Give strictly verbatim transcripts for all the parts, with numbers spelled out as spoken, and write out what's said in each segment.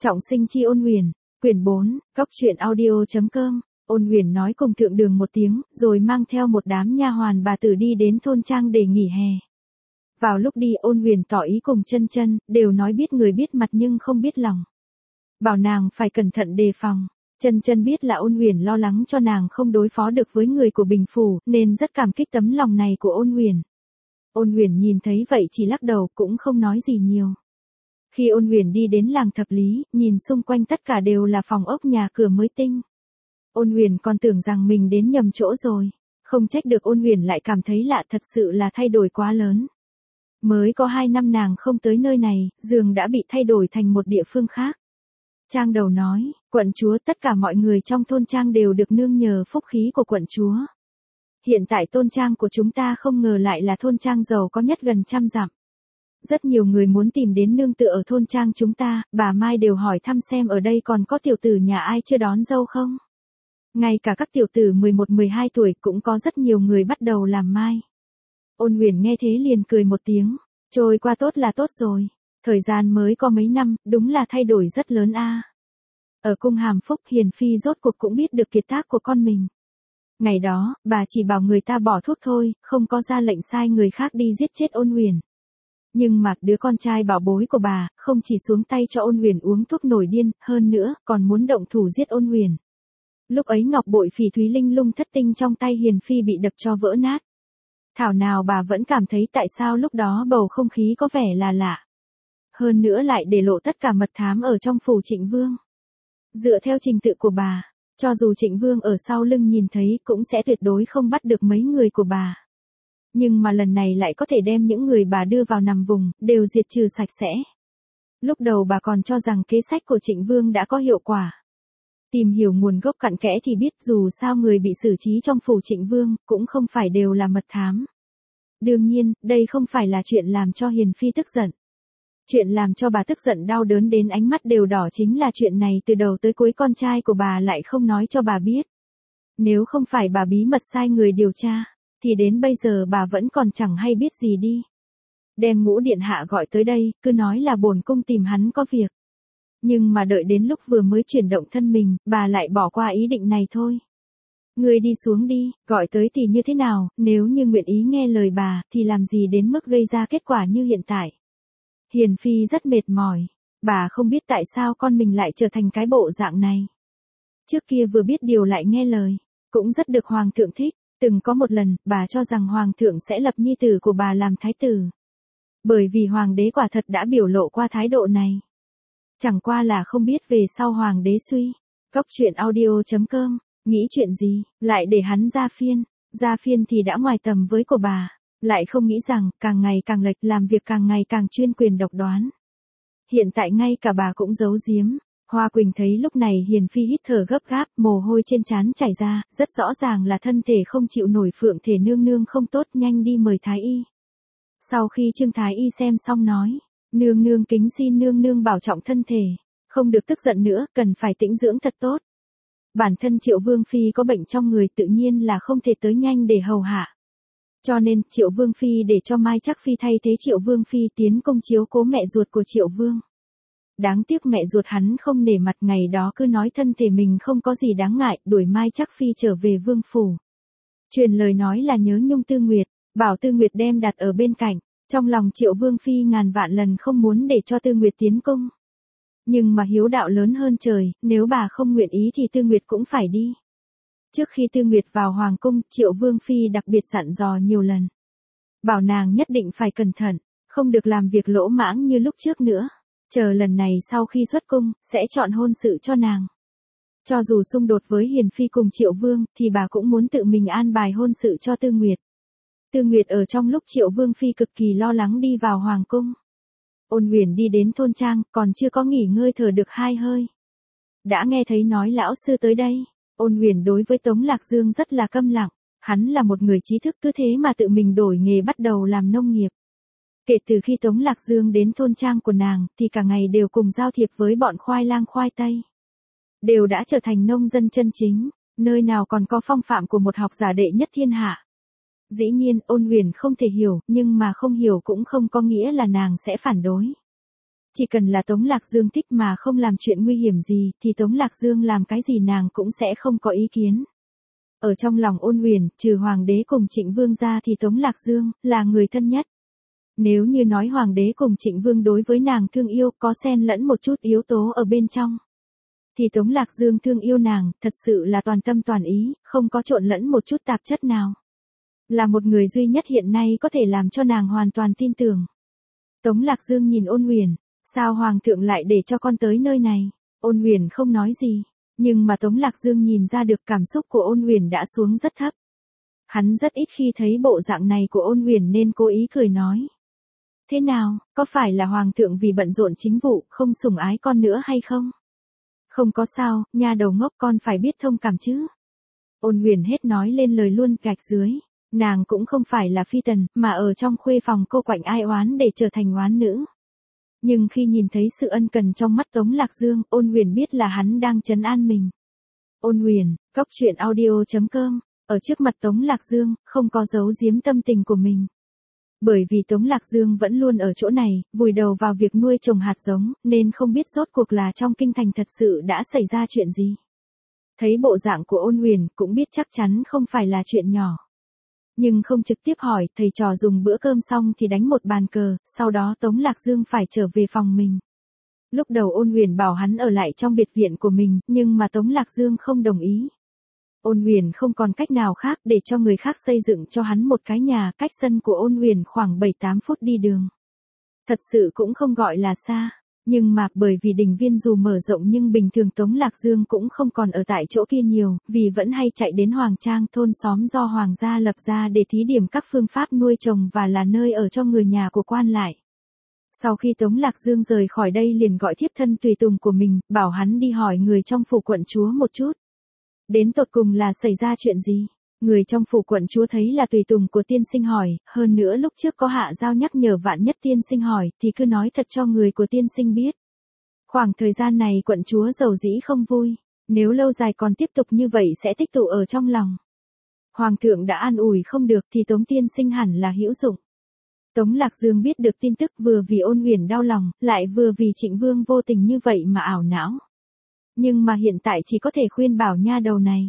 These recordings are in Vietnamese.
Trọng sinh chi Ôn Huyền, quyển bốn, góc truyện audio chấm com. Ôn Huyền nói cùng thượng đường một tiếng, rồi mang theo một đám nha hoàn bà tử đi đến thôn trang để nghỉ hè. Vào lúc đi Ôn Huyền tỏ ý cùng Chân Chân, đều nói biết người biết mặt nhưng không biết lòng. Bảo nàng phải cẩn thận đề phòng. Chân Chân biết là Ôn Huyền lo lắng cho nàng không đối phó được với người của Bình Phủ, nên rất cảm kích tấm lòng này của Ôn Huyền. Ôn Huyền nhìn thấy vậy chỉ lắc đầu, cũng không nói gì nhiều. Khi Ôn Huyền đi đến làng Thập Lý, nhìn xung quanh tất cả đều là phòng ốc nhà cửa mới tinh. Ôn Huyền còn tưởng rằng mình đến nhầm chỗ rồi. Không trách được Ôn Huyền lại cảm thấy lạ, thật sự là thay đổi quá lớn. Mới có hai năm nàng không tới nơi này, giường đã bị thay đổi thành một địa phương khác. Trang đầu nói, quận chúa, tất cả mọi người trong thôn trang đều được nương nhờ phúc khí của quận chúa. Hiện tại thôn trang của chúng ta không ngờ lại là thôn trang giàu có nhất gần trăm dặm. Rất nhiều người muốn tìm đến nương tựa ở thôn trang chúng ta, bà Mai đều hỏi thăm xem ở đây còn có tiểu tử nhà ai chưa đón dâu không. Ngay cả các tiểu tử mười một mười hai tuổi cũng có rất nhiều người bắt đầu làm mai. Ôn Huyền nghe thế liền cười một tiếng, trôi qua tốt là tốt rồi. Thời gian mới có mấy năm, đúng là thay đổi rất lớn a. Ở cung Hàm Phúc, Hiền Phi rốt cuộc cũng biết được kiệt tác của con mình. Ngày đó, bà chỉ bảo người ta bỏ thuốc thôi, không có ra lệnh sai người khác đi giết chết Ôn Huyền. Nhưng mà đứa con trai bảo bối của bà, không chỉ xuống tay cho Ôn Huyền uống thuốc nổi điên, hơn nữa, còn muốn động thủ giết Ôn Huyền. Lúc ấy ngọc bội phỉ thúy linh lung thất tinh trong tay Hiền Phi bị đập cho vỡ nát. Thảo nào bà vẫn cảm thấy tại sao lúc đó bầu không khí có vẻ là lạ. Hơn nữa lại để lộ tất cả mật thám ở trong phủ Trịnh Vương. Dựa theo trình tự của bà, cho dù Trịnh Vương ở sau lưng nhìn thấy cũng sẽ tuyệt đối không bắt được mấy người của bà. Nhưng mà lần này lại có thể đem những người bà đưa vào nằm vùng, đều diệt trừ sạch sẽ. Lúc đầu bà còn cho rằng kế sách của Trịnh Vương đã có hiệu quả. Tìm hiểu nguồn gốc cặn kẽ thì biết dù sao người bị xử trí trong phủ Trịnh Vương, cũng không phải đều là mật thám. Đương nhiên, đây không phải là chuyện làm cho Hiền Phi tức giận. Chuyện làm cho bà tức giận đau đớn đến ánh mắt đều đỏ chính là chuyện này từ đầu tới cuối con trai của bà lại không nói cho bà biết. Nếu không phải bà bí mật sai người điều tra, thì đến bây giờ bà vẫn còn chẳng hay biết gì đi. Đem Ngũ điện hạ gọi tới đây, cứ nói là bổn cung tìm hắn có việc. Nhưng mà đợi đến lúc vừa mới chuyển động thân mình, bà lại bỏ qua ý định này thôi. Người đi xuống đi, gọi tới thì như thế nào, nếu như nguyện ý nghe lời bà, thì làm gì đến mức gây ra kết quả như hiện tại. Hiền Phi rất mệt mỏi, bà không biết tại sao con mình lại trở thành cái bộ dạng này. Trước kia vừa biết điều lại nghe lời, cũng rất được Hoàng thượng thích. Từng có một lần, bà cho rằng Hoàng thượng sẽ lập nhi tử của bà làm thái tử. Bởi vì Hoàng đế quả thật đã biểu lộ qua thái độ này. Chẳng qua là không biết về sau Hoàng đế suy. Góc truyện audio chấm com, nghĩ chuyện gì, lại để hắn ra phiên. Ra phiên thì đã ngoài tầm với của bà. Lại không nghĩ rằng, càng ngày càng lệch, làm việc càng ngày càng chuyên quyền độc đoán. Hiện tại ngay cả bà cũng giấu giếm. Hoa Quỳnh thấy lúc này Hiền Phi hít thở gấp gáp, mồ hôi trên trán chảy ra, rất rõ ràng là thân thể không chịu nổi, Phượng thể nương nương không tốt, nhanh đi mời Thái Y. Sau khi Trương Thái Y xem xong nói, nương nương kính xin nương nương bảo trọng thân thể, không được tức giận nữa, cần phải tĩnh dưỡng thật tốt. Bản thân Triệu Vương Phi có bệnh trong người tự nhiên là không thể tới nhanh để hầu hạ. Cho nên, Triệu Vương Phi để cho Mai Trắc Phi thay thế Triệu Vương Phi tiến công chiếu cố mẹ ruột của Triệu Vương. Đáng tiếc mẹ ruột hắn không nể mặt, ngày đó cứ nói thân thể mình không có gì đáng ngại, đuổi Mai Trắc Phi trở về vương phủ. Truyền lời nói là nhớ nhung Tư Nguyệt, bảo Tư Nguyệt đem đặt ở bên cạnh. Trong lòng Triệu Vương Phi ngàn vạn lần không muốn để cho Tư Nguyệt tiến cung. Nhưng mà hiếu đạo lớn hơn trời, nếu bà không nguyện ý thì Tư Nguyệt cũng phải đi. Trước khi Tư Nguyệt vào hoàng cung, Triệu Vương Phi đặc biệt dặn dò nhiều lần. Bảo nàng nhất định phải cẩn thận, không được làm việc lỗ mãng như lúc trước nữa. Chờ lần này sau khi xuất cung, sẽ chọn hôn sự cho nàng. Cho dù xung đột với Hiền Phi cùng Triệu Vương, thì bà cũng muốn tự mình an bài hôn sự cho Tư Nguyệt. Tư Nguyệt ở trong lúc Triệu Vương Phi cực kỳ lo lắng đi vào hoàng cung. Ôn Huyền đi đến thôn trang, còn chưa có nghỉ ngơi thở được hai hơi. Đã nghe thấy nói lão sư tới đây. Ôn Huyền đối với Tống Lạc Dương rất là câm lặng. Hắn là một người trí thức, cứ thế mà tự mình đổi nghề bắt đầu làm nông nghiệp. Kể từ khi Tống Lạc Dương đến thôn trang của nàng, thì cả ngày đều cùng giao thiệp với bọn khoai lang khoai tây. Đều đã trở thành nông dân chân chính, nơi nào còn có phong phạm của một học giả đệ nhất thiên hạ. Dĩ nhiên, Ôn Huyền không thể hiểu, nhưng mà không hiểu cũng không có nghĩa là nàng sẽ phản đối. Chỉ cần là Tống Lạc Dương thích mà không làm chuyện nguy hiểm gì, thì Tống Lạc Dương làm cái gì nàng cũng sẽ không có ý kiến. Ở trong lòng Ôn Huyền, trừ Hoàng đế cùng Trịnh Vương ra thì Tống Lạc Dương là người thân nhất. Nếu như nói Hoàng đế cùng Trịnh Vương đối với nàng thương yêu có xen lẫn một chút yếu tố ở bên trong, thì Tống Lạc Dương thương yêu nàng, thật sự là toàn tâm toàn ý, không có trộn lẫn một chút tạp chất nào. Là một người duy nhất hiện nay có thể làm cho nàng hoàn toàn tin tưởng. Tống Lạc Dương nhìn Ôn Huyền, sao Hoàng thượng lại để cho con tới nơi này? Ôn Huyền không nói gì, nhưng mà Tống Lạc Dương nhìn ra được cảm xúc của Ôn Huyền đã xuống rất thấp. Hắn rất ít khi thấy bộ dạng này của Ôn Huyền nên cố ý cười nói. Thế nào, có phải là Hoàng thượng vì bận rộn chính vụ, không sủng ái con nữa hay không? Không có sao, nha đầu ngốc con phải biết thông cảm chứ. Ôn Huyền hết nói lên lời luôn gạch dưới. Nàng cũng không phải là phi tần, mà ở trong khuê phòng cô quạnh ai oán để trở thành oán nữ. Nhưng khi nhìn thấy sự ân cần trong mắt Tống Lạc Dương, Ôn Huyền biết là hắn đang trấn an mình. Ôn Huyền, góc truyện audio chấm com, ở trước mặt Tống Lạc Dương, không có giấu giếm tâm tình của mình. Bởi vì Tống Lạc Dương vẫn luôn ở chỗ này, vùi đầu vào việc nuôi trồng hạt giống, nên không biết rốt cuộc là trong kinh thành thật sự đã xảy ra chuyện gì. Thấy bộ dạng của Ôn Huyền, cũng biết chắc chắn không phải là chuyện nhỏ. Nhưng không trực tiếp hỏi, thầy trò dùng bữa cơm xong thì đánh một bàn cờ, sau đó Tống Lạc Dương phải trở về phòng mình. Lúc đầu Ôn Huyền bảo hắn ở lại trong biệt viện của mình, nhưng mà Tống Lạc Dương không đồng ý. Ôn Huyền không còn cách nào khác để cho người khác xây dựng cho hắn một cái nhà, cách sân của Ôn Huyền khoảng bảy tám phút đi đường. Thật sự cũng không gọi là xa. Nhưng mà, bởi vì đình viên dù mở rộng nhưng bình thường Tống Lạc Dương cũng không còn ở tại chỗ kia nhiều, vì vẫn hay chạy đến Hoàng Trang thôn xóm do Hoàng gia lập ra để thí điểm các phương pháp nuôi trồng và là nơi ở cho người nhà của quan lại. Sau khi Tống Lạc Dương rời khỏi đây liền gọi thiếp thân tùy tùng của mình, bảo hắn đi hỏi người trong phủ quận chúa một chút. Đến tột cùng là xảy ra chuyện gì? Người trong phủ quận chúa thấy là tùy tùng của tiên sinh hỏi, hơn nữa lúc trước có Hạ Giao nhắc nhở vạn nhất tiên sinh hỏi, thì cứ nói thật cho người của tiên sinh biết. Khoảng thời gian này quận chúa dầu dĩ không vui, nếu lâu dài còn tiếp tục như vậy sẽ tích tụ ở trong lòng. Hoàng thượng đã an ủi không được thì Tống tiên sinh hẳn là hữu dụng. Tống Lạc Dương biết được tin tức vừa vì Ôn Huyền đau lòng, lại vừa vì Trịnh Vương vô tình như vậy mà ảo não. Nhưng mà hiện tại chỉ có thể khuyên bảo nha đầu này.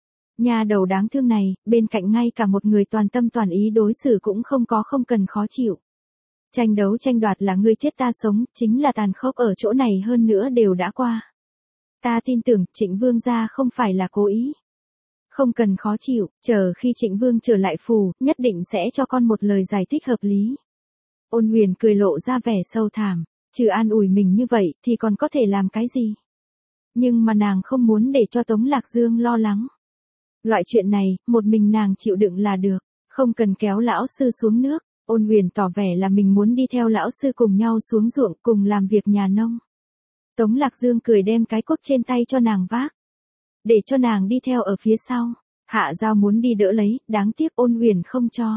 Nha đầu đáng thương này, bên cạnh ngay cả một người toàn tâm toàn ý đối xử cũng không có, không cần khó chịu. Tranh đấu tranh đoạt là ngươi chết ta sống, chính là tàn khốc ở chỗ này hơn nữa đều đã qua. Ta tin tưởng Trịnh Vương gia không phải là cố ý. Không cần khó chịu, chờ khi Trịnh Vương trở lại phủ, nhất định sẽ cho con một lời giải thích hợp lý. Ôn Huyền cười lộ ra vẻ sâu thẳm, trừ an ủi mình như vậy thì còn có thể làm cái gì. Nhưng mà nàng không muốn để cho Tống Lạc Dương lo lắng. Loại chuyện này, một mình nàng chịu đựng là được, không cần kéo lão sư xuống nước. Ôn Huyền tỏ vẻ là mình muốn đi theo lão sư cùng nhau xuống ruộng, cùng làm việc nhà nông. Tống Lạc Dương cười đem cái cuốc trên tay cho nàng vác, để cho nàng đi theo ở phía sau. Hạ Giao muốn đi đỡ lấy, đáng tiếc Ôn Huyền không cho.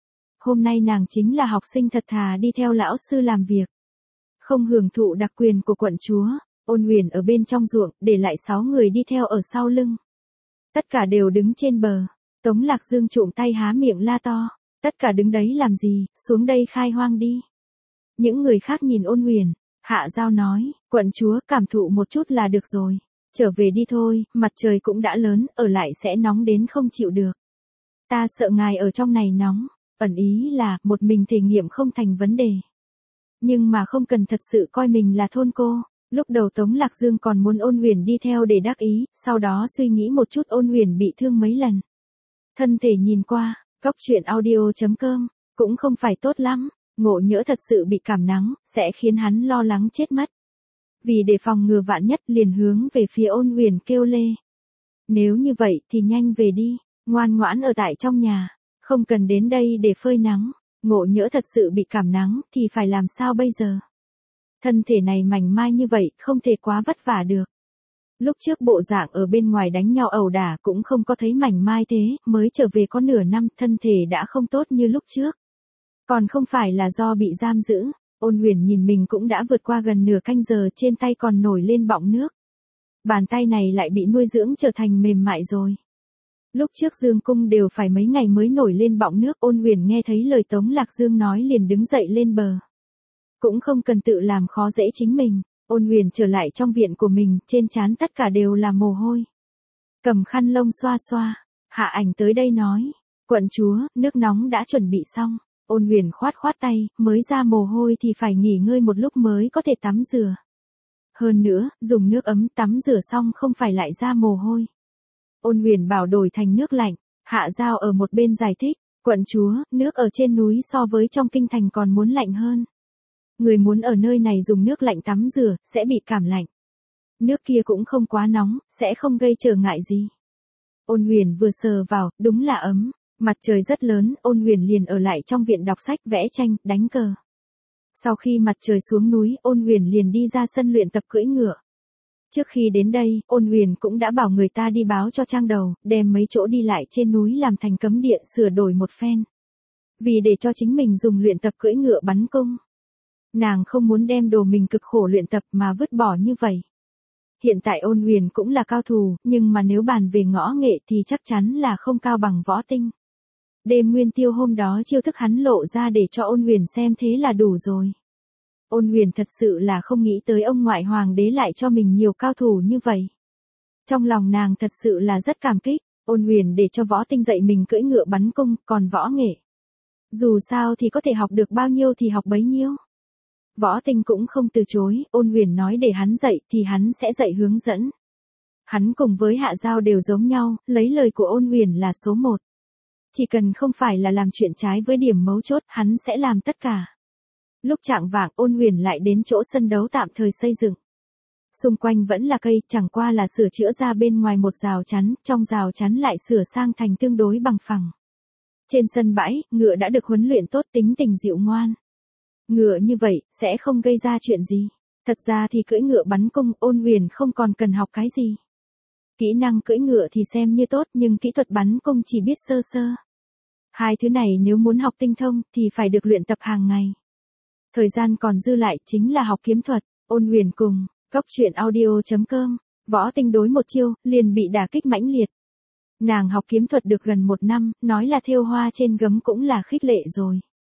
Hôm nay nàng chính là học sinh thật thà đi theo lão sư làm việc, không hưởng thụ đặc quyền của quận chúa. Ôn Huyền ở bên trong ruộng, để lại sáu người đi theo ở sau lưng. Tất cả đều đứng trên bờ. Tống Lạc Dương trụm tay há miệng la to. Tất cả đứng đấy làm gì, xuống đây khai hoang đi. Những người khác nhìn Ôn Huyền. Hạ Giao nói, quận chúa cảm thụ một chút là được rồi. Trở về đi thôi, mặt trời cũng đã lớn, ở lại sẽ nóng đến không chịu được. Ta sợ ngài ở trong này nóng. Ẩn ý là, một mình thể nghiệm không thành vấn đề. Nhưng mà không cần thật sự coi mình là thôn cô. Lúc đầu Tống Lạc Dương còn muốn Ôn Huyền đi theo để đắc ý, sau đó suy nghĩ một chút Ôn Huyền bị thương mấy lần. Thân thể nhìn qua, góc truyện audio chấm com, cũng không phải tốt lắm, ngộ nhỡ thật sự bị cảm nắng, sẽ khiến hắn lo lắng chết mất. Vì để phòng ngừa vạn nhất liền hướng về phía Ôn Huyền kêu lê. Nếu như vậy thì nhanh về đi, ngoan ngoãn ở tại trong nhà, không cần đến đây để phơi nắng, ngộ nhỡ thật sự bị cảm nắng thì phải làm sao bây giờ? Thân thể này mảnh mai như vậy, không thể quá vất vả được. Lúc trước bộ dạng ở bên ngoài đánh nhau ẩu đả cũng không có thấy mảnh mai thế, mới trở về có nửa năm, thân thể đã không tốt như lúc trước. Còn không phải là do bị giam giữ. Ôn Huyền nhìn mình cũng đã vượt qua gần nửa canh giờ, trên tay còn nổi lên bọng nước. Bàn tay này lại bị nuôi dưỡng trở thành mềm mại rồi. Lúc trước Dương Cung đều phải mấy ngày mới nổi lên bọng nước. Ôn Huyền nghe thấy lời Tống Lạc Dương nói liền đứng dậy lên bờ. Cũng không cần tự làm khó dễ chính mình. Ôn Huyền trở lại trong viện của mình, trên trán tất cả đều là mồ hôi. Cầm khăn lông xoa xoa, Hạ Ảnh tới đây nói, quận chúa, nước nóng đã chuẩn bị xong. Ôn Huyền khoát khoát tay, mới ra mồ hôi thì phải nghỉ ngơi một lúc mới có thể tắm rửa. Hơn nữa, dùng nước ấm tắm rửa xong không phải lại ra mồ hôi. Ôn Huyền bảo đổi thành nước lạnh, Hạ Giao ở một bên giải thích, quận chúa, nước ở trên núi so với trong kinh thành còn muốn lạnh hơn. Người muốn ở nơi này dùng nước lạnh tắm rửa, sẽ bị cảm lạnh. Nước kia cũng không quá nóng, sẽ không gây trở ngại gì. Ôn Huyền vừa sờ vào, đúng là ấm. Mặt trời rất lớn, Ôn Huyền liền ở lại trong viện đọc sách, vẽ tranh, đánh cờ. Sau khi mặt trời xuống núi, Ôn Huyền liền đi ra sân luyện tập cưỡi ngựa. Trước khi đến đây, Ôn Huyền cũng đã bảo người ta đi báo cho Trang Đầu, đem mấy chỗ đi lại trên núi làm thành cấm địa sửa đổi một phen. Vì để cho chính mình dùng luyện tập cưỡi ngựa bắn cung. Nàng không muốn đem đồ mình cực khổ luyện tập mà vứt bỏ như vậy. Hiện tại Ôn Huyền cũng là cao thủ, nhưng mà nếu bàn về ngõ nghệ thì chắc chắn là không cao bằng Võ Tinh. Đêm Nguyên Tiêu hôm đó chiêu thức hắn lộ ra để cho Ôn Huyền xem thế là đủ rồi. Ôn Huyền thật sự là không nghĩ tới ông ngoại hoàng đế lại cho mình nhiều cao thủ như vậy. Trong lòng nàng thật sự là rất cảm kích, Ôn Huyền để cho Võ Tinh dạy mình cưỡi ngựa bắn cung, còn võ nghệ. Dù sao thì có thể học được bao nhiêu thì học bấy nhiêu. Võ Tinh cũng không từ chối, Ôn Huyền nói để hắn dạy thì hắn sẽ dạy hướng dẫn. Hắn cùng với Hạ Giao đều giống nhau, lấy lời của Ôn Huyền là số một. Chỉ cần không phải là làm chuyện trái với điểm mấu chốt, hắn sẽ làm tất cả. Lúc chạng vạng, Ôn Huyền lại đến chỗ sân đấu tạm thời xây dựng. Xung quanh vẫn là cây, chẳng qua là sửa chữa ra bên ngoài một rào chắn, trong rào chắn lại sửa sang thành tương đối bằng phẳng. Trên sân bãi, ngựa đã được huấn luyện tốt, tính tình dịu ngoan. Ngựa như vậy, sẽ không gây ra chuyện gì. Thật ra thì cưỡi ngựa bắn cung, Ôn Huyền không còn cần học cái gì. Kỹ năng cưỡi ngựa thì xem như tốt, nhưng kỹ thuật bắn cung chỉ biết sơ sơ. Hai thứ này nếu muốn học tinh thông thì phải được luyện tập hàng ngày. Thời gian còn dư lại chính là học kiếm thuật. Ôn Huyền cùng Góc Truyện Audio chấm com, Võ Tinh đối một chiêu, liền bị đả kích mãnh liệt. Nàng học kiếm thuật được gần một năm, nói là thêu hoa trên gấm cũng là khích lệ rồi.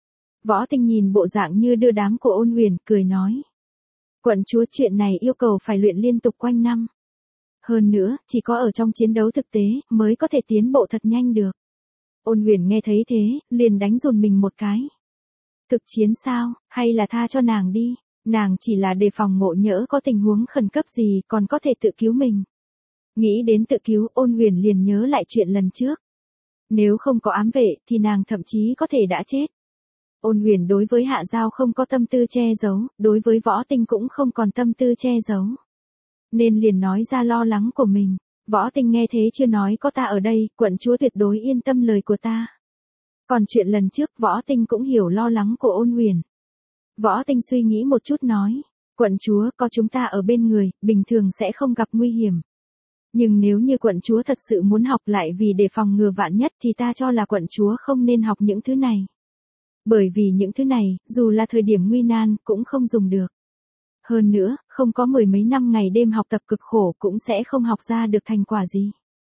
Võ Tinh nhìn bộ dạng như đưa đám của Ôn Huyền, cười nói. Quận chúa, chuyện này yêu cầu phải luyện liên tục quanh năm. Hơn nữa, chỉ có ở trong chiến đấu thực tế, mới có thể tiến bộ thật nhanh được. Ôn Huyền nghe thấy thế, liền đánh dồn mình một cái. Thực chiến sao, hay là tha cho nàng đi, nàng chỉ là đề phòng ngộ nhỡ có tình huống khẩn cấp gì còn có thể tự cứu mình. Nghĩ đến tự cứu, Ôn Huyền liền nhớ lại chuyện lần trước. Nếu không có ám vệ thì nàng thậm chí có thể đã chết. Ôn Huyền đối với Hạ Giao không có tâm tư che giấu, đối với Võ Tinh cũng không còn tâm tư che giấu. Nên liền nói ra lo lắng của mình. Võ Tinh nghe thế chưa nói có ta ở đây, quận chúa tuyệt đối yên tâm lời của ta. Còn chuyện lần trước Võ Tinh cũng hiểu lo lắng của Ôn Huyền. Võ Tinh suy nghĩ một chút nói, quận chúa có chúng ta ở bên người, bình thường sẽ không gặp nguy hiểm. Nhưng nếu như quận chúa thật sự muốn học lại vì để phòng ngừa vạn nhất thì ta cho là quận chúa không nên học những thứ này. Bởi vì những thứ này, dù là thời điểm nguy nan, cũng không dùng được. Hơn nữa, không có mười mấy năm ngày đêm học tập cực khổ cũng sẽ không học ra được thành quả gì.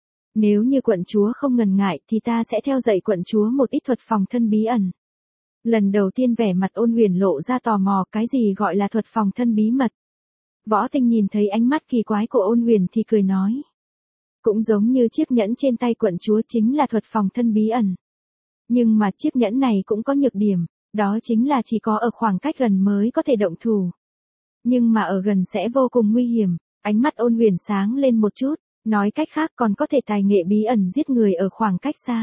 Nếu như quận chúa không ngần ngại thì ta sẽ theo dạy quận chúa một ít thuật phòng thân bí ẩn. Lần đầu tiên vẻ mặt Ôn Huyền lộ ra tò mò, cái gì gọi là thuật phòng thân bí mật. Võ Tinh nhìn thấy ánh mắt kỳ quái của Ôn Huyền thì cười nói. Cũng giống như chiếc nhẫn trên tay quận chúa chính là thuật phòng thân bí ẩn. Nhưng mà chiếc nhẫn này cũng có nhược điểm, đó chính là chỉ có ở khoảng cách gần mới có thể động thủ. Nhưng mà ở gần sẽ vô cùng nguy hiểm. Ánh mắt Ôn Huyền sáng lên một chút, nói cách khác còn có thể tài nghệ bí ẩn giết người ở khoảng cách xa.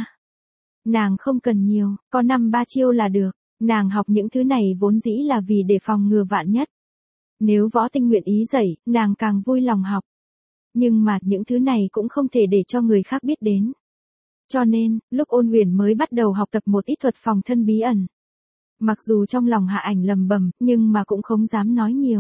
Nàng không cần nhiều, có năm ba chiêu là được. Nàng học những thứ này vốn dĩ là vì để phòng ngừa vạn nhất. Nếu Võ Tinh nguyện ý dạy, nàng càng vui lòng học. Nhưng mà những thứ này cũng không thể để cho người khác biết đến. Cho nên, lúc Ôn Huyền mới bắt đầu học tập một ít thuật phòng thân bí ẩn. Mặc dù trong lòng Hạ Ảnh lầm bầm, nhưng mà cũng không dám nói nhiều.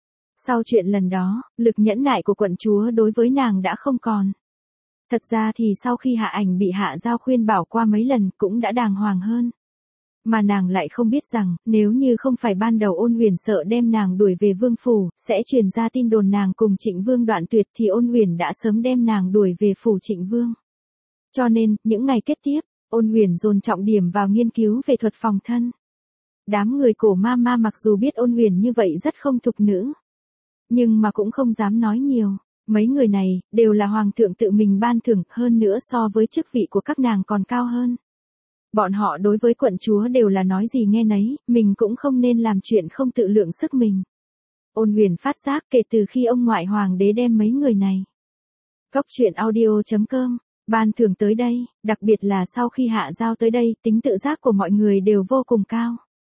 Sau chuyện lần đó, lực nhẫn nại của quận chúa đối với nàng đã không còn. Thật ra thì sau khi Hạ Ảnh bị Hạ Giao khuyên bảo qua mấy lần cũng đã đàng hoàng hơn. Mà nàng lại không biết rằng, nếu như không phải ban đầu Ôn Huyền sợ đem nàng đuổi về vương phủ, sẽ truyền ra tin đồn nàng cùng Trịnh Vương đoạn tuyệt thì Ôn Huyền đã sớm đem nàng đuổi về phủ Trịnh Vương. Cho nên, những ngày kế tiếp, Ôn Huyền dồn trọng điểm vào nghiên cứu về thuật phòng thân. Đám người Cổ ma ma mặc dù biết Ôn Huyền như vậy rất không thục nữ, nhưng mà cũng không dám nói nhiều. Mấy người này, đều là hoàng thượng tự mình ban thưởng, hơn nữa so với chức vị của các nàng còn cao hơn. Bọn họ đối với quận chúa đều là nói gì nghe nấy, mình cũng không nên làm chuyện không tự lượng sức mình. Ôn Huyền phát giác kể từ khi ông ngoại hoàng đế đem mấy người này. Cốc truyện audio chấm com, ban thưởng tới đây, đặc biệt là sau khi Hạ Giao tới đây, tính tự giác của mọi người đều vô cùng cao.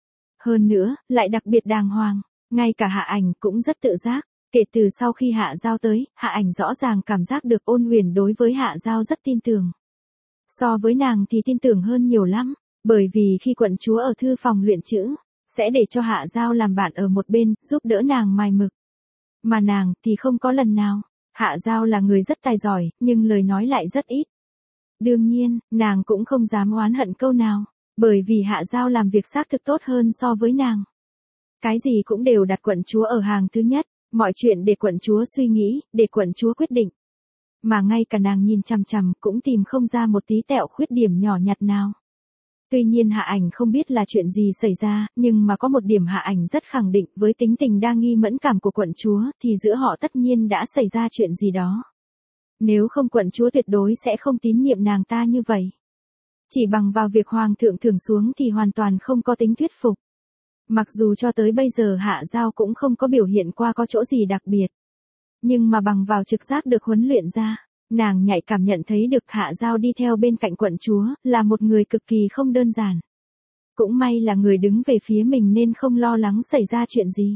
Hơn nữa, lại đặc biệt đàng hoàng, ngay cả Hạ Ảnh cũng rất tự giác. Kể từ sau khi Hạ Giao tới, Hạ Ảnh rõ ràng cảm giác được Ôn Huyền đối với Hạ Giao rất tin tưởng. So với nàng thì tin tưởng hơn nhiều lắm, bởi vì khi quận chúa ở thư phòng luyện chữ, sẽ để cho Hạ Giao làm bạn ở một bên, giúp đỡ nàng mài mực. Mà nàng thì không có lần nào. Hạ Giao là người rất tài giỏi, nhưng lời nói lại rất ít. Đương nhiên, nàng cũng không dám oán hận câu nào, bởi vì Hạ Giao làm việc xác thực tốt hơn so với nàng. Cái gì cũng đều đặt quận chúa ở hàng thứ nhất, mọi chuyện để quận chúa suy nghĩ, để quận chúa quyết định. Mà ngay cả nàng nhìn chằm chằm cũng tìm không ra một tí tẹo khuyết điểm nhỏ nhặt nào. Tuy nhiên Hạ Ảnh không biết là chuyện gì xảy ra, nhưng mà có một điểm Hạ Ảnh rất khẳng định, với tính tình đa nghi mẫn cảm của quận chúa, thì giữa họ tất nhiên đã xảy ra chuyện gì đó. Nếu không quận chúa tuyệt đối sẽ không tín nhiệm nàng ta như vậy. Chỉ bằng vào việc hoàng thượng thưởng xuống thì hoàn toàn không có tính thuyết phục. Mặc dù cho tới bây giờ Hạ Giao cũng không có biểu hiện qua có chỗ gì đặc biệt. Nhưng mà bằng vào trực giác được huấn luyện ra, nàng nhạy cảm nhận thấy được Hạ Giao đi theo bên cạnh quận chúa, là một người cực kỳ không đơn giản. Cũng may là người đứng về phía mình nên không lo lắng xảy ra chuyện gì.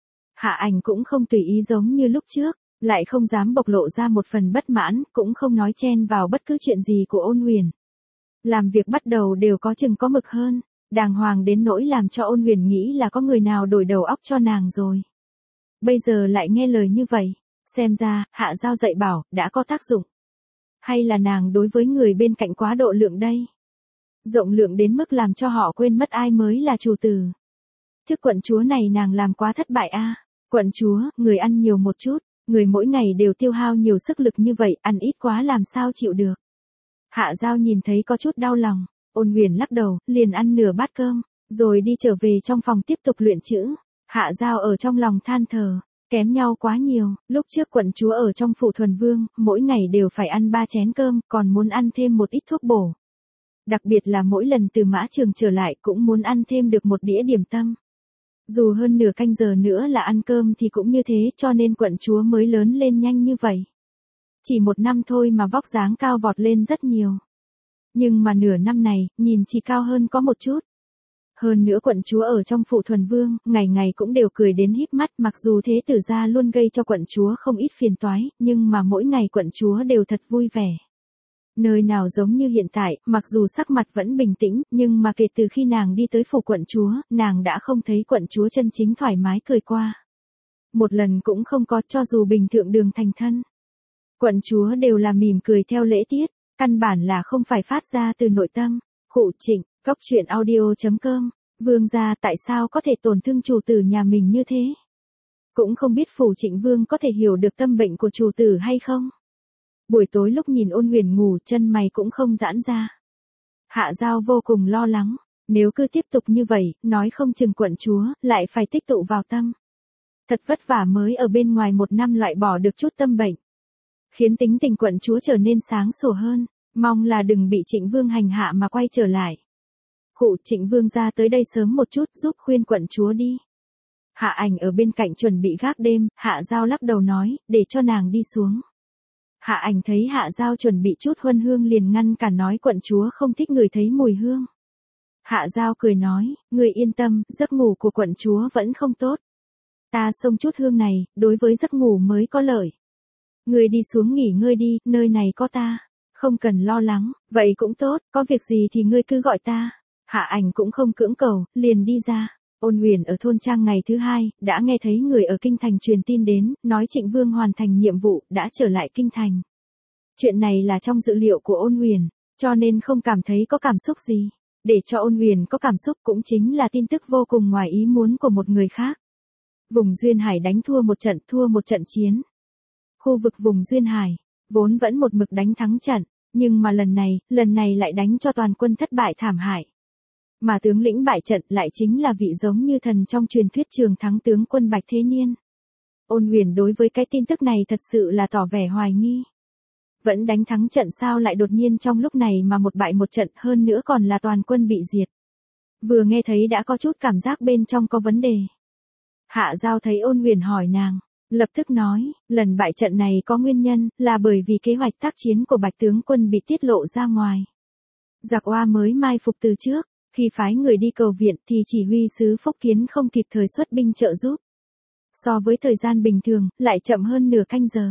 Hạ Ảnh cũng không tùy ý giống như lúc trước, lại không dám bộc lộ ra một phần bất mãn, cũng không nói chen vào bất cứ chuyện gì của Ôn Huyền. Làm việc bắt đầu đều có chừng có mực hơn, đàng hoàng đến nỗi làm cho Ôn Huyền nghĩ là có người nào đổi đầu óc cho nàng rồi. Bây giờ lại nghe lời như vậy, xem ra, Hạ Giao dạy bảo, đã có tác dụng. Hay là nàng đối với người bên cạnh quá độ lượng đây? Rộng lượng đến mức làm cho họ quên mất ai mới là chủ tử. Chức quận chúa này nàng làm quá thất bại a. À? Quận chúa, người ăn nhiều một chút, người mỗi ngày đều tiêu hao nhiều sức lực như vậy, ăn ít quá làm sao chịu được. Hạ Giao nhìn thấy có chút đau lòng, Ôn Huyền lắc đầu, liền ăn nửa bát cơm, rồi đi trở về trong phòng tiếp tục luyện chữ. Hạ Giao ở trong lòng than thở, kém nhau quá nhiều, lúc trước quận chúa ở trong phủ Thuần Vương, mỗi ngày đều phải ăn ba chén cơm, còn muốn ăn thêm một ít thuốc bổ. Đặc biệt là mỗi lần từ mã trường trở lại cũng muốn ăn thêm được một đĩa điểm tâm. Dù hơn nửa canh giờ nữa là ăn cơm thì cũng như thế, cho nên quận chúa mới lớn lên nhanh như vậy. Chỉ một năm thôi mà vóc dáng cao vọt lên rất nhiều. Nhưng mà nửa năm này, nhìn chỉ cao hơn có một chút. Hơn nữa quận chúa ở trong phủ Thuần Vương, ngày ngày cũng đều cười đến híp mắt, mặc dù thế tử gia luôn gây cho quận chúa không ít phiền toái, nhưng mà mỗi ngày quận chúa đều thật vui vẻ. Nơi nào giống như hiện tại, mặc dù sắc mặt vẫn bình tĩnh, nhưng mà kể từ khi nàng đi tới phủ quận chúa, nàng đã không thấy quận chúa chân chính thoải mái cười qua. Một lần cũng không có, cho dù bình thượng đường thành thân. Quận chúa đều là mỉm cười theo lễ tiết, căn bản là không phải phát ra từ nội tâm. Khụ Trịnh, cốc truyện audio chấm com, vương gia tại sao có thể tổn thương chủ tử nhà mình như thế? Cũng không biết phủ Trịnh vương có thể hiểu được tâm bệnh của chủ tử hay không? Buổi tối lúc nhìn Ôn Huyền ngủ, chân mày cũng không giãn ra. Hạ Giao vô cùng lo lắng, nếu cứ tiếp tục như vậy, nói không chừng quận chúa lại phải tích tụ vào tâm. Thật vất vả mới ở bên ngoài một năm loại bỏ được chút tâm bệnh, khiến tính tình quận chúa trở nên sáng sủa hơn, mong là đừng bị Trịnh vương hành hạ mà quay trở lại. Khụ Trịnh vương ra tới đây sớm một chút, giúp khuyên quận chúa đi. Hạ Ảnh ở bên cạnh chuẩn bị gác đêm, Hạ Giao lắc đầu nói, để cho nàng đi xuống. Hạ Ảnh thấy Hạ Giao chuẩn bị chút huân hương liền ngăn cản nói quận chúa không thích người thấy mùi hương. Hạ Giao cười nói, người yên tâm, giấc ngủ của quận chúa vẫn không tốt. Ta xông chút hương này, đối với giấc ngủ mới có lợi. Người đi xuống nghỉ ngơi đi, nơi này có ta. Không cần lo lắng, vậy cũng tốt, có việc gì thì ngươi cứ gọi ta. Hạ Ảnh cũng không cưỡng cầu, liền đi ra. Ôn Huyền ở thôn trang ngày thứ hai, đã nghe thấy người ở kinh thành truyền tin đến, nói Trịnh Vương hoàn thành nhiệm vụ, đã trở lại kinh thành. Chuyện này là trong dự liệu của Ôn Huyền, cho nên không cảm thấy có cảm xúc gì. Để cho Ôn Huyền có cảm xúc cũng chính là tin tức vô cùng ngoài ý muốn của một người khác. Vùng Duyên Hải đánh thua một trận, thua một trận chiến. Khu vực vùng Duyên Hải, vốn vẫn một mực đánh thắng trận, nhưng mà lần này, lần này lại đánh cho toàn quân thất bại thảm hại. Mà tướng lĩnh bại trận lại chính là vị giống như thần trong truyền thuyết Trường Thắng tướng quân Bạch Thế Niên. Ôn Huyền đối với cái tin tức này thật sự là tỏ vẻ hoài nghi. Vẫn đánh thắng trận sao lại đột nhiên trong lúc này mà một bại một trận, hơn nữa còn là toàn quân bị diệt. Vừa nghe thấy đã có chút cảm giác bên trong có vấn đề. Hạ Giao thấy Ôn Huyền hỏi nàng, lập tức nói, lần bại trận này có nguyên nhân, là bởi vì kế hoạch tác chiến của Bạch tướng quân bị tiết lộ ra ngoài. Giặc Oa mới mai phục từ trước, khi phái người đi cầu viện thì chỉ huy sứ Phúc Kiến không kịp thời xuất binh trợ giúp. So với thời gian bình thường, lại chậm hơn nửa canh giờ.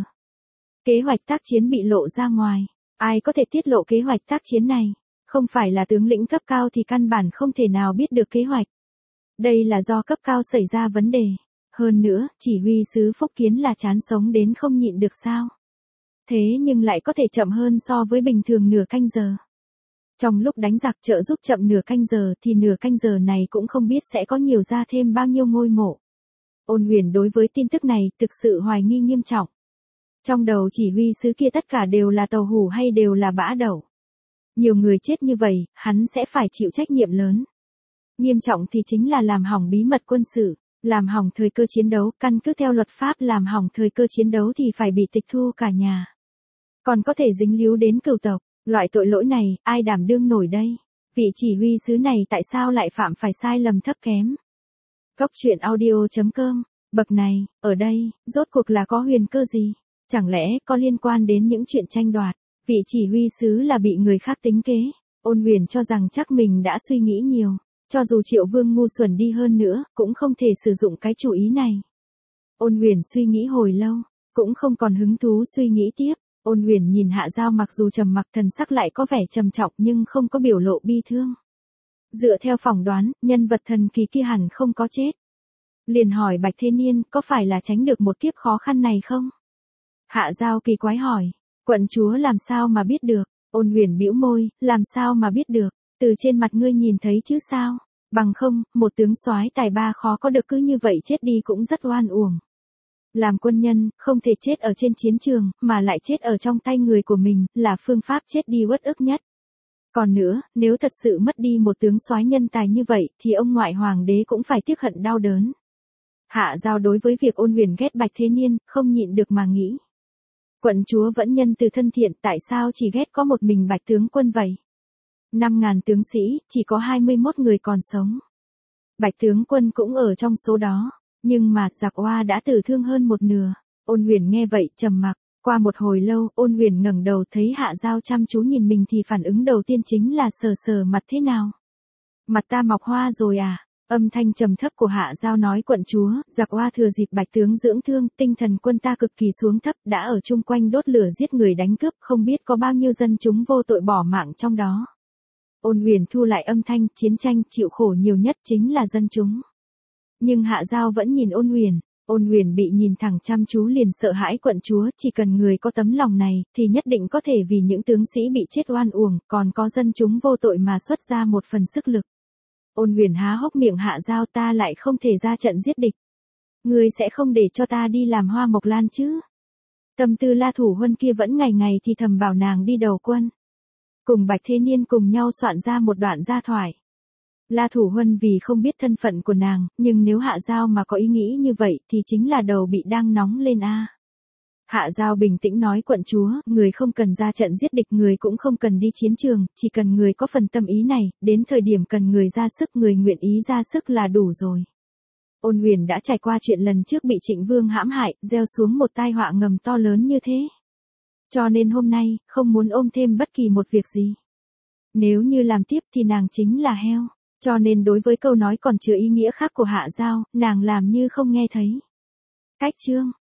Kế hoạch tác chiến bị lộ ra ngoài, ai có thể tiết lộ kế hoạch tác chiến này? Không phải là tướng lĩnh cấp cao thì căn bản không thể nào biết được kế hoạch. Đây là do cấp cao xảy ra vấn đề. Hơn nữa, chỉ huy sứ Phúc Kiến là chán sống đến không nhịn được sao. Thế nhưng lại có thể chậm hơn so với bình thường nửa canh giờ. Trong lúc đánh giặc trợ giúp chậm nửa canh giờ thì nửa canh giờ này cũng không biết sẽ có nhiều ra thêm bao nhiêu ngôi mộ. Ôn Huyền đối với tin tức này thực sự hoài nghi nghiêm trọng. Trong đầu chỉ huy sứ kia tất cả đều là tàu hủ hay đều là bã đậu. Nhiều người chết như vậy, hắn sẽ phải chịu trách nhiệm lớn. Nghiêm trọng thì chính là làm hỏng bí mật quân sự, làm hỏng thời cơ chiến đấu, căn cứ theo luật pháp làm hỏng thời cơ chiến đấu thì phải bị tịch thu cả nhà. Còn có thể dính líu đến cửu tộc, loại tội lỗi này, ai đảm đương nổi đây? Vị chỉ huy sứ này tại sao lại phạm phải sai lầm thấp kém? Cốc truyện audio chấm com, bậc này, ở đây, rốt cuộc là có huyền cơ gì? Chẳng lẽ có liên quan đến những chuyện tranh đoạt? Vị chỉ huy sứ là bị người khác tính kế. Ôn Huyền cho rằng chắc mình đã suy nghĩ nhiều. Cho dù Triệu Vương ngu xuẩn đi hơn nữa, cũng không thể sử dụng cái chủ ý này. Ôn Huyền suy nghĩ hồi lâu, cũng không còn hứng thú suy nghĩ tiếp. Ôn Huyền nhìn Hạ Giao mặc dù trầm mặc thần sắc lại có vẻ trầm trọng nhưng không có biểu lộ bi thương. Dựa theo phỏng đoán, nhân vật thần kỳ kia hẳn không có chết. Liền hỏi Bạch Thế Niên có phải là tránh được một kiếp khó khăn này không? Hạ Giao kỳ quái hỏi, quận chúa làm sao mà biết được? Ôn Huyền bĩu môi, làm sao mà biết được? Từ trên mặt ngươi nhìn thấy chứ sao? Bằng không, một tướng soái tài ba khó có được cứ như vậy chết đi cũng rất oan uổng. Làm quân nhân, không thể chết ở trên chiến trường, mà lại chết ở trong tay người của mình, là phương pháp chết đi uất ức nhất. Còn nữa, nếu thật sự mất đi một tướng soái nhân tài như vậy, thì ông ngoại hoàng đế cũng phải tiếc hận đau đớn. Hạ Giao đối với việc Ôn Huyền ghét Bạch Thế Niên, không nhịn được mà nghĩ. Quận chúa vẫn nhân từ thân thiện, tại sao chỉ ghét có một mình Bạch tướng quân vậy? Năm ngàn tướng sĩ, chỉ có hai mươi mốt người còn sống. Bạch tướng quân cũng ở trong số đó, nhưng mà giặc Oa đã tử thương hơn một nửa. Ôn Huyền nghe vậy trầm mặc, qua một hồi lâu, Ôn Huyền ngẩng đầu thấy Hạ Giao chăm chú nhìn mình thì phản ứng đầu tiên chính là sờ sờ mặt thế nào. Mặt ta mọc hoa rồi à? Âm thanh trầm thấp của Hạ Giao nói quận chúa, giặc Oa thừa dịp Bạch tướng dưỡng thương, tinh thần quân ta cực kỳ xuống thấp, đã ở chung quanh đốt lửa giết người đánh cướp, không biết có bao nhiêu dân chúng vô tội bỏ mạng trong đó. Ôn Huyền thu lại âm thanh, chiến tranh chịu khổ nhiều nhất chính là dân chúng. Nhưng Hạ Giao vẫn nhìn Ôn Huyền, Ôn Huyền bị nhìn thẳng chăm chú liền sợ hãi quận chúa, chỉ cần người có tấm lòng này, thì nhất định có thể vì những tướng sĩ bị chết oan uổng, còn có dân chúng vô tội mà xuất ra một phần sức lực. Ôn Huyền há hốc miệng, Hạ Giao ta lại không thể ra trận giết địch. Ngươi sẽ không để cho ta đi làm Hoa Mộc Lan chứ? Tâm tư La Thủ Huân kia vẫn ngày ngày thì thầm bảo nàng đi đầu quân. Cùng Bạch Thế Niên cùng nhau soạn ra một đoạn gia thoại. La Thủ Huân vì không biết thân phận của nàng, nhưng nếu Hạ Giao mà có ý nghĩ như vậy thì chính là đầu bị đang nóng lên a. Hạ Giao bình tĩnh nói quận chúa, người không cần ra trận giết địch, người cũng không cần đi chiến trường, chỉ cần người có phần tâm ý này, đến thời điểm cần người ra sức, người nguyện ý ra sức là đủ rồi. Ôn Huyền đã trải qua chuyện lần trước bị Trịnh Vương hãm hại, gieo xuống một tai họa ngầm to lớn như thế. Cho nên hôm nay, không muốn ôm thêm bất kỳ một việc gì. Nếu như làm tiếp thì nàng chính là heo. Cho nên đối với câu nói còn chứa ý nghĩa khác của Hạ Giao, nàng làm như không nghe thấy. Cách chương